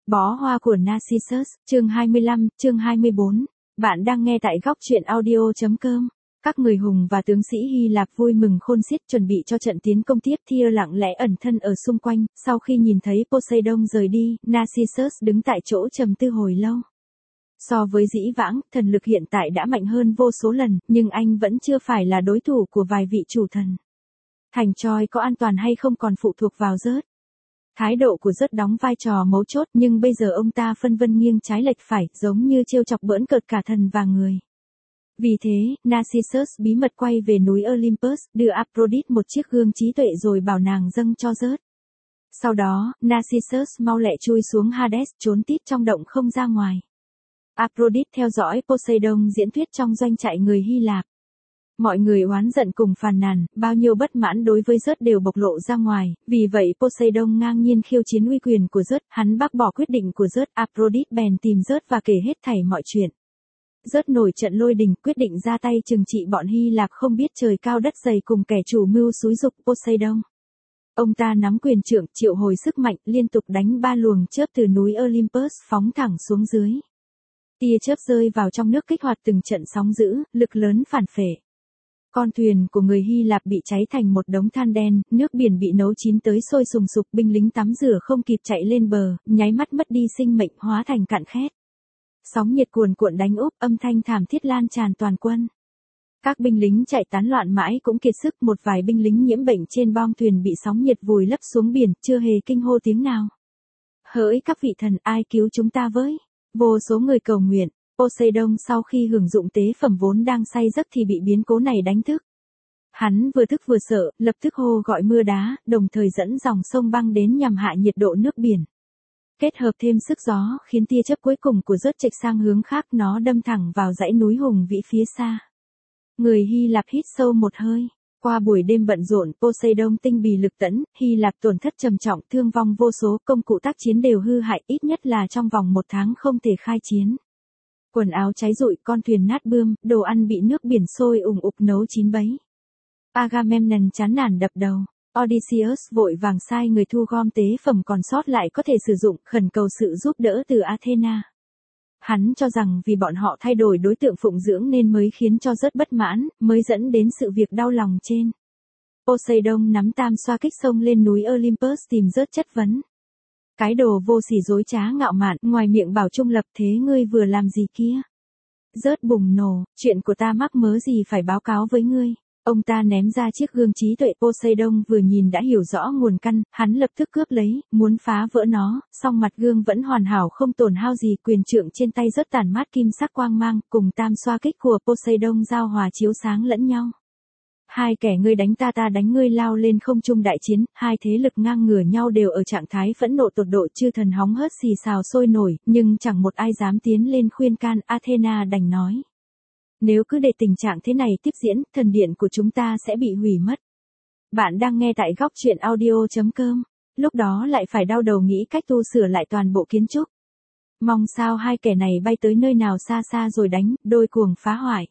Bó hoa của Narcissus, chương 25, chương 24. Bạn đang nghe tại góc truyện audio.com. Các người hùng và tướng sĩ Hy Lạp vui mừng khôn xiết chuẩn bị cho trận tiến công tiếp. Tyr lặng lẽ ẩn thân ở xung quanh, sau khi nhìn thấy Poseidon rời đi, Narcissus đứng tại chỗ trầm tư hồi lâu. So với dĩ vãng, thần lực hiện tại đã mạnh hơn vô số lần, nhưng anh vẫn chưa phải là đối thủ của vài vị chủ thần. Thành Troy có an toàn hay không còn phụ thuộc vào Zeus. Thái độ của Zeus đóng vai trò mấu chốt, nhưng bây giờ ông ta phân vân nghiêng trái lệch phải, giống như trêu chọc bỡn cợt cả thần và người. Vì thế, Narcissus bí mật quay về núi Olympus, đưa Aphrodite một chiếc gương trí tuệ rồi bảo nàng dâng cho Zeus. Sau đó, Narcissus mau lẹ chui xuống Hades, trốn tít trong động không ra ngoài. Aphrodite theo dõi Poseidon diễn thuyết trong doanh trại người Hy Lạp. Mọi người oán giận cùng phàn nàn, bao nhiêu bất mãn đối với Zeus đều bộc lộ ra ngoài, vì vậy Poseidon ngang nhiên khiêu chiến uy quyền của Zeus, hắn bác bỏ quyết định của Zeus, Aphrodite bèn tìm Zeus và kể hết thảy mọi chuyện. Zeus nổi trận lôi đình, quyết định ra tay trừng trị bọn Hy Lạp không biết trời cao đất dày cùng kẻ chủ mưu xúi giục Poseidon. Ông ta nắm quyền trượng, triệu hồi sức mạnh, liên tục đánh 3 luồng chớp từ núi Olympus phóng thẳng xuống dưới. Tia chớp rơi vào trong nước kích hoạt từng trận sóng dữ, lực lớn phản phệ. Con thuyền của người Hy Lạp bị cháy thành một đống than đen, nước biển bị nấu chín tới sôi sùng sục, binh lính tắm rửa không kịp chạy lên bờ, nháy mắt mất đi sinh mệnh, hóa thành cạn khét. Sóng nhiệt cuồn cuộn đánh úp, âm thanh thảm thiết lan tràn toàn quân. Các binh lính chạy tán loạn mãi cũng kiệt sức, một vài binh lính nhiễm bệnh trên bong thuyền bị sóng nhiệt vùi lấp xuống biển, chưa hề kinh hô tiếng nào. Hỡi các vị thần, ai cứu chúng ta với? Vô số người cầu nguyện. Poseidon sau khi hưởng dụng tế phẩm vốn đang say giấc thì bị biến cố này đánh thức. Hắn vừa thức vừa sợ, lập tức hô gọi mưa đá, đồng thời dẫn dòng sông băng đến nhằm hạ nhiệt độ nước biển. Kết hợp thêm sức gió, khiến tia chớp cuối cùng của Zeus chệch sang hướng khác, nó đâm thẳng vào dãy núi hùng vĩ phía xa. Người Hy Lạp hít sâu một hơi. Qua buổi đêm bận rộn, Poseidon tinh bì lực tẫn, Hy Lạp tổn thất trầm trọng, thương vong vô số, công cụ tác chiến đều hư hại, ít nhất là trong vòng 1 tháng không thể khai chiến. Quần áo cháy rụi, con thuyền nát bươm, đồ ăn bị nước biển sôi ùng ục nấu chín bấy. Agamemnon chán nản đập đầu. Odysseus vội vàng sai người thu gom tế phẩm còn sót lại có thể sử dụng, khẩn cầu sự giúp đỡ từ Athena. Hắn cho rằng vì bọn họ thay đổi đối tượng phụng dưỡng nên mới khiến cho Zeus bất mãn, mới dẫn đến sự việc đau lòng trên. Poseidon nắm tam xoa kích xông lên núi Olympus tìm Zeus chất vấn. Cái đồ vô sỉ dối trá ngạo mạn, ngoài miệng bảo trung lập, thế ngươi vừa làm gì kia? Zeus bùng nổ, chuyện của ta mắc mớ gì phải báo cáo với ngươi? Ông ta ném ra chiếc gương trí tuệ. Poseidon vừa nhìn đã hiểu rõ nguồn căn, hắn lập tức cướp lấy, muốn phá vỡ nó, song mặt gương vẫn hoàn hảo không tổn hao gì, quyền trượng trên tay Zeus tản mát kim sắc quang mang, cùng tam xoa kích của Poseidon giao hòa chiếu sáng lẫn nhau. Hai kẻ ngươi đánh ta, ta đánh ngươi lao lên không trung đại chiến, hai thế lực ngang ngửa nhau đều ở trạng thái phẫn nộ tột độ, chư thần hóng hớt xì xào sôi nổi, nhưng chẳng một ai dám tiến lên khuyên can. Athena đành nói. Nếu cứ để tình trạng thế này tiếp diễn, thần điện của chúng ta sẽ bị hủy mất. Bạn đang nghe tại góc truyện audio.com. Lúc đó lại phải đau đầu nghĩ cách tu sửa lại toàn bộ kiến trúc. Mong sao hai kẻ này bay tới nơi nào xa xa rồi đánh, đôi cuồng phá hoại.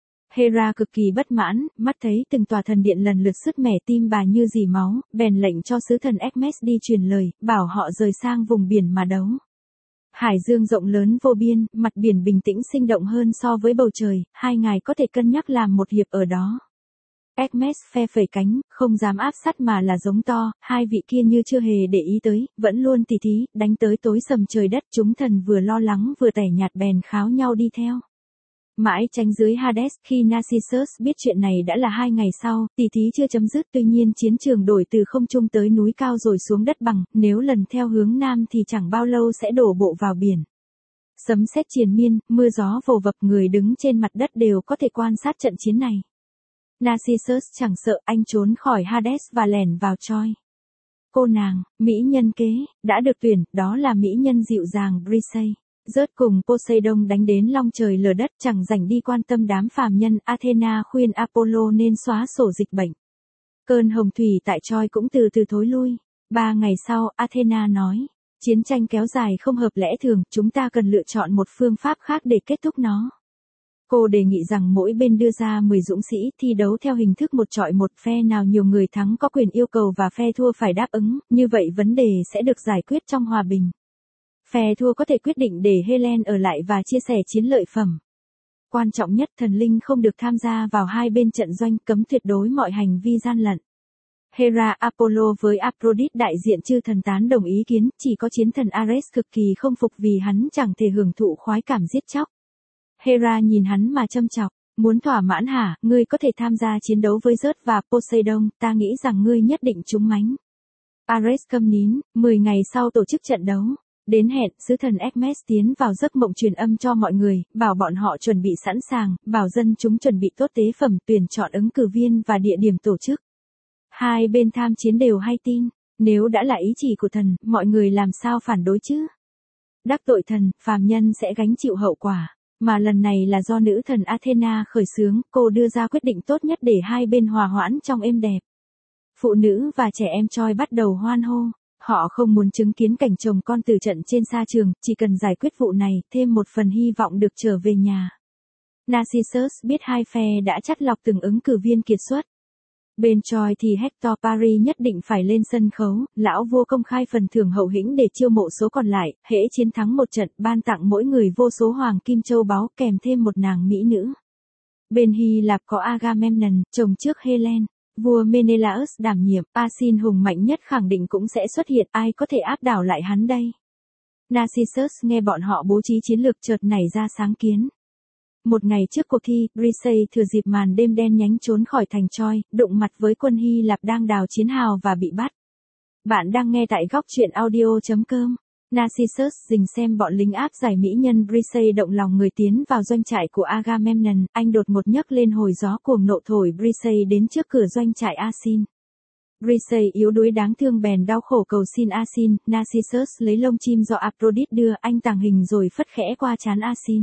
Hera cực kỳ bất mãn, mắt thấy từng tòa thần điện lần lượt sứt mẻ, tim bà như dì máu, bèn lệnh cho sứ thần Hermes đi truyền lời, bảo họ rời sang vùng biển mà đấu. Hải dương rộng lớn vô biên, mặt biển bình tĩnh sinh động hơn so với bầu trời, hai ngài có thể cân nhắc làm một hiệp ở đó. Hermes phe phẩy cánh, không dám áp sát mà là giống to, hai vị kia như chưa hề để ý tới, vẫn luôn tỉ thí, đánh tới tối sầm trời đất, chúng thần vừa lo lắng vừa tẻ nhạt bèn kháo nhau đi theo. Mãi tránh dưới Hades, khi Narcissus biết chuyện này đã là 2 ngày sau, tỉ thí chưa chấm dứt, tuy nhiên chiến trường đổi từ không trung tới núi cao rồi xuống đất bằng, nếu lần theo hướng nam thì chẳng bao lâu sẽ đổ bộ vào biển. Sấm sét triền miên, mưa gió vồ vập, người đứng trên mặt đất đều có thể quan sát trận chiến này. Narcissus chẳng sợ, anh trốn khỏi Hades và lẻn vào Troy. Cô nàng, mỹ nhân kế, đã được tuyển, đó là mỹ nhân dịu dàng Briseis. Zeus cùng Poseidon đánh đến long trời lở đất, chẳng rảnh đi quan tâm đám phàm nhân. Athena khuyên Apollo nên xóa sổ dịch bệnh. Cơn hồng thủy tại Troy cũng từ từ thối lui. 3 ngày sau, Athena nói, chiến tranh kéo dài không hợp lẽ thường, chúng ta cần lựa chọn một phương pháp khác để kết thúc nó. Cô đề nghị rằng mỗi bên đưa ra 10 dũng sĩ, thi đấu theo hình thức một chọi một, phe nào nhiều người thắng có quyền yêu cầu và phe thua phải đáp ứng, như vậy vấn đề sẽ được giải quyết trong hòa bình. Phe thua có thể quyết định để Helen ở lại và chia sẻ chiến lợi phẩm. Quan trọng nhất, thần linh không được tham gia vào hai bên trận doanh, cấm tuyệt đối mọi hành vi gian lận. Hera Apollo với Aphrodite đại diện chư thần tán đồng ý kiến, chỉ có chiến thần Ares cực kỳ không phục vì hắn chẳng thể hưởng thụ khoái cảm giết chóc. Hera nhìn hắn mà châm chọc, muốn thỏa mãn hả, ngươi có thể tham gia chiến đấu với Zeus và Poseidon, ta nghĩ rằng ngươi nhất định trúng mánh. Ares câm nín, 10 ngày sau tổ chức trận đấu. Đến hẹn, sứ thần Hermes tiến vào giấc mộng truyền âm cho mọi người, bảo bọn họ chuẩn bị sẵn sàng, bảo dân chúng chuẩn bị tốt tế phẩm, tuyển chọn ứng cử viên và địa điểm tổ chức. Hai bên tham chiến đều hay tin, nếu đã là ý chỉ của thần, mọi người làm sao phản đối chứ? Đắc tội thần, phàm nhân sẽ gánh chịu hậu quả, mà lần này là do nữ thần Athena khởi xướng, cô đưa ra quyết định tốt nhất để hai bên hòa hoãn trong êm đẹp. Phụ nữ và trẻ em Troy bắt đầu hoan hô. Họ không muốn chứng kiến cảnh chồng con tử trận trên sa trường, chỉ cần giải quyết vụ này, thêm một phần hy vọng được trở về nhà. Narcissus biết hai phe đã chắt lọc từng ứng cử viên kiệt xuất. Bên Troy thì Hector Paris nhất định phải lên sân khấu, lão vua công khai phần thưởng hậu hĩnh để chiêu mộ số còn lại, hễ chiến thắng một trận, ban tặng mỗi người vô số hoàng kim châu báu kèm thêm một nàng mỹ nữ. Bên Hy Lạp có Agamemnon, chồng trước Helen. Vua Menelaus đảm nhiệm, Asin hùng mạnh nhất khẳng định cũng sẽ xuất hiện, ai có thể áp đảo lại hắn đây? Narcissus nghe bọn họ bố trí chiến lược chợt nảy ra sáng kiến. Một ngày trước cuộc thi, Briseis thừa dịp màn đêm đen nhánh trốn khỏi thành Troy, đụng mặt với quân Hy Lạp đang đào chiến hào và bị bắt. Bạn đang nghe tại góc truyện audio.com. Narcissus dình xem bọn lính áp giải mỹ nhân Briseis động lòng người tiến vào doanh trại của Agamemnon, anh đột ngột nhấc lên hồi gió cuồng nộ thổi Briseis đến trước cửa doanh trại Asin. Briseis yếu đuối đáng thương bèn đau khổ cầu xin Asin, Narcissus lấy lông chim do Aphrodite đưa, anh tàng hình rồi phất khẽ qua trán Asin.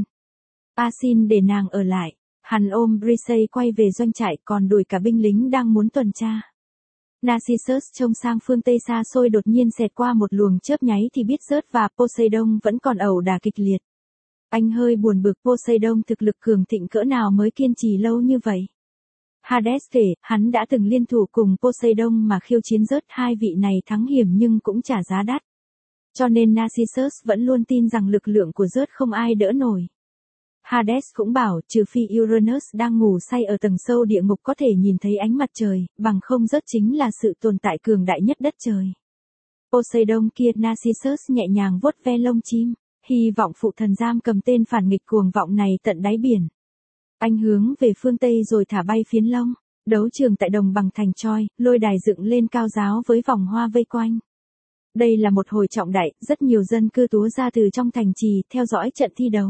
Asin để nàng ở lại, hắn ôm Briseis quay về doanh trại còn đuổi cả binh lính đang muốn tuần tra. Narcissus trông sang phương Tây xa xôi đột nhiên xẹt qua một luồng chớp nháy thì biết Zeus và Poseidon vẫn còn ẩu đả kịch liệt. Anh hơi buồn bực, Poseidon thực lực cường thịnh cỡ nào mới kiên trì lâu như vậy. Hades kể, hắn đã từng liên thủ cùng Poseidon mà khiêu chiến Zeus, hai vị này thắng hiểm nhưng cũng trả giá đắt. Cho nên Narcissus vẫn luôn tin rằng lực lượng của Zeus không ai đỡ nổi. Hades cũng bảo, trừ phi Uranus đang ngủ say ở tầng sâu địa ngục có thể nhìn thấy ánh mặt trời, bằng không Zeus chính là sự tồn tại cường đại nhất đất trời. Poseidon kia, Narcissus nhẹ nhàng vuốt ve lông chim, hy vọng phụ thần giam cầm tên phản nghịch cuồng vọng này tận đáy biển. Anh hướng về phương Tây rồi thả bay phiến lông, đấu trường tại đồng bằng thành Troy, lôi đài dựng lên cao giáo với vòng hoa vây quanh. Đây là một hồi trọng đại, rất nhiều dân cư túa ra từ trong thành trì, theo dõi trận thi đấu.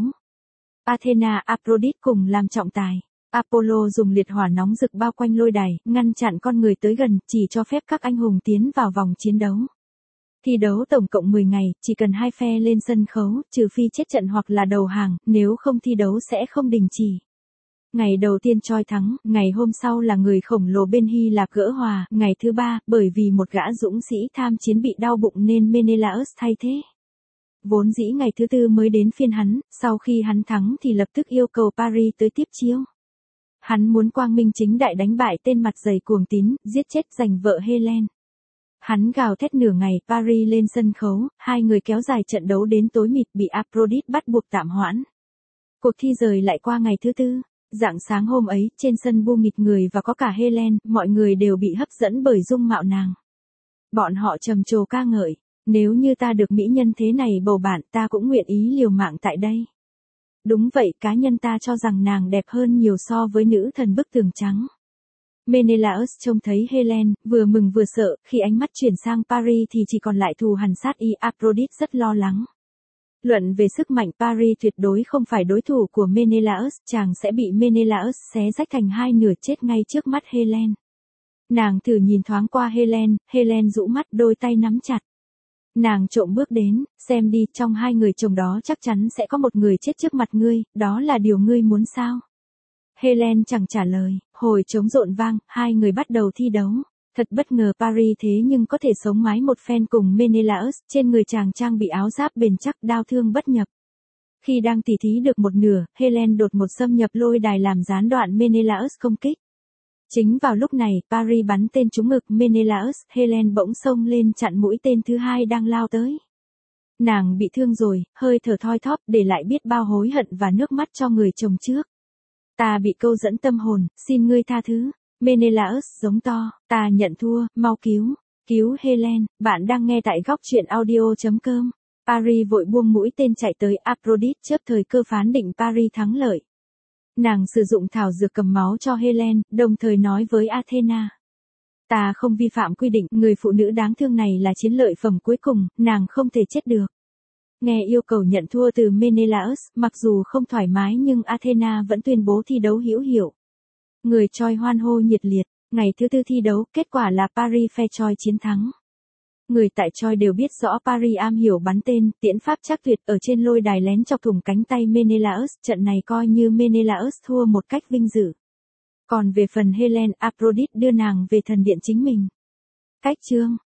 Athena, Aphrodite cùng làm trọng tài. Apollo dùng liệt hỏa nóng rực bao quanh lôi đài, ngăn chặn con người tới gần, chỉ cho phép các anh hùng tiến vào vòng chiến đấu. Thi đấu tổng cộng 10 ngày, chỉ cần hai phe lên sân khấu, trừ phi chết trận hoặc là đầu hàng, nếu không thi đấu sẽ không đình chỉ. Ngày đầu tiên Troy thắng, ngày hôm sau là người khổng lồ bên Hy Lạp gỡ hòa, ngày thứ ba, bởi vì một gã dũng sĩ tham chiến bị đau bụng nên Menelaus thay thế. Vốn dĩ ngày thứ tư mới đến phiên hắn, sau khi hắn thắng thì lập tức yêu cầu Paris tới tiếp chiếu. Hắn muốn quang minh chính đại đánh bại tên mặt dày cuồng tín, giết chết giành vợ Helen. Hắn gào thét nửa ngày, Paris lên sân khấu, hai người kéo dài trận đấu đến tối mịt bị Aphrodite bắt buộc tạm hoãn. Cuộc thi rời lại qua ngày thứ tư. Rạng sáng hôm ấy, trên sân bu nghịt người và có cả Helen, mọi người đều bị hấp dẫn bởi dung mạo nàng. Bọn họ trầm trồ ca ngợi. Nếu như ta được mỹ nhân thế này bầu bạn, ta cũng nguyện ý liều mạng tại đây. Đúng vậy, cá nhân ta cho rằng nàng đẹp hơn nhiều so với nữ thần bức tường trắng. Menelaus trông thấy Helen, vừa mừng vừa sợ, khi ánh mắt chuyển sang Paris thì chỉ còn lại thù hằn sát y. Aphrodite rất lo lắng. Luận về sức mạnh, Paris tuyệt đối không phải đối thủ của Menelaus, chàng sẽ bị Menelaus xé rách thành hai nửa chết ngay trước mắt Helen. Nàng thử nhìn thoáng qua Helen, Helen rũ mắt đôi tay nắm chặt. Nàng trộm bước đến, xem đi, trong hai người chồng đó chắc chắn sẽ có một người chết trước mặt ngươi, đó là điều ngươi muốn sao? Helen chẳng trả lời, hồi trống rộn vang, hai người bắt đầu thi đấu. Thật bất ngờ Paris thế nhưng có thể sống mái một phen cùng Menelaus, trên người chàng trang bị áo giáp bền chắc, đao thương bất nhập. Khi đang tỉ thí được một nửa, Helen đột ngột xâm nhập lôi đài làm gián đoạn Menelaus công kích. Chính vào lúc này, Paris bắn tên trúng ngực Menelaus, Helen bỗng xông lên chặn mũi tên thứ hai đang lao tới. Nàng bị thương rồi, hơi thở thoi thóp để lại biết bao hối hận và nước mắt cho người chồng trước. Ta bị câu dẫn tâm hồn, xin ngươi tha thứ. Menelaus giống to, ta nhận thua, mau cứu, cứu Helen. Bạn đang nghe tại góc truyện audio.com. Paris vội buông mũi tên chạy tới Aphrodite chớp thời cơ phán định Paris thắng lợi. Nàng sử dụng thảo dược cầm máu cho Helen, đồng thời nói với Athena. Ta không vi phạm quy định, người phụ nữ đáng thương này là chiến lợi phẩm cuối cùng, nàng không thể chết được. Nghe yêu cầu nhận thua từ Menelaus, mặc dù không thoải mái nhưng Athena vẫn tuyên bố thi đấu hữu hiệu. Người Troy hoan hô nhiệt liệt, ngày thứ tư thi đấu, kết quả là Paris phe Troy chiến thắng. Người tại Troy đều biết rõ Paris am hiểu bắn tên, tiễn pháp chắc tuyệt, ở trên lôi đài lén chọc thủng cánh tay Menelaus, trận này coi như Menelaus thua một cách vinh dự. Còn về phần Helen, Aphrodite đưa nàng về thần điện chính mình. Cách chương